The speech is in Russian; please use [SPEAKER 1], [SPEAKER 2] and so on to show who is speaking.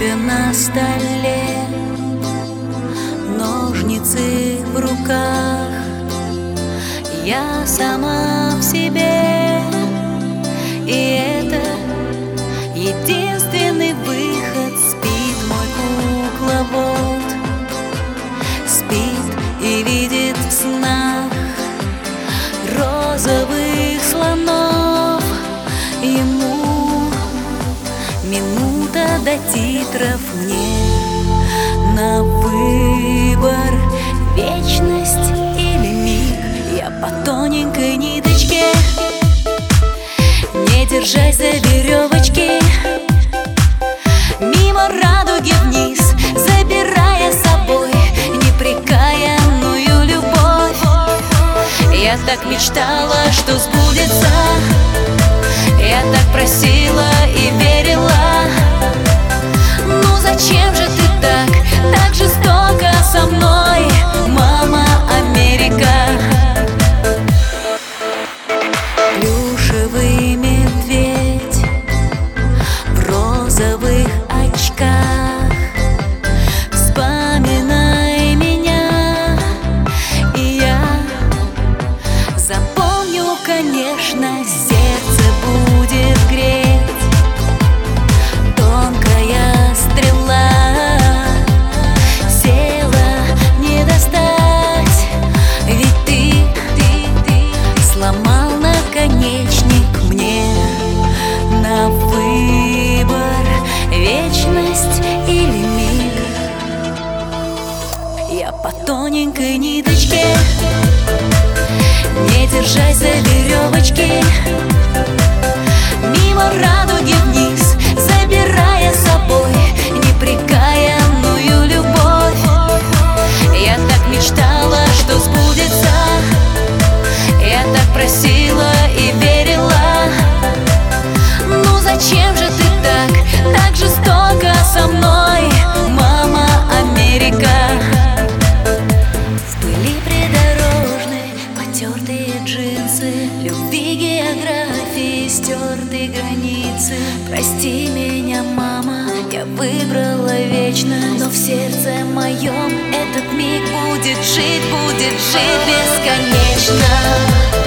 [SPEAKER 1] кофе на столе, ножницы в руках. Я сама в себе, и это единственный выход. Спит мой кукловод, спит и видит в снах розовых слонов. Ему минута до титров, мне на выбор вечность или миг. Я по тоненькой ниточке, не держась за веревочки, мимо радуги вниз, забирая с собой непрекаянную любовь. Я так мечтала, что сбудется, я так просила и верила. Ну зачем же ты так жестоко со мной, мама Америка? Плюшевый медведь в розовых очках, вспоминай меня, и я запомню, конечно, сердце будет греть. Тонкая стрела села не достать, ведь ты сломал наконечник. Мне на выбор вечность или миг. Я по тоненькой ниточке, не держась за веревочки, мимо радуги вниз, забирая с собой непрекаянную любовь. Я так мечтала, что сбудется, я так просила и верила. Ну зачем же ты так жестоко со мной, мама Америка? В пыли придорожной потертые джинсы, любви географии стертые границы. Прости меня, мама, я выбрала вечно, но в сердце моем этот миг будет жить бесконечно.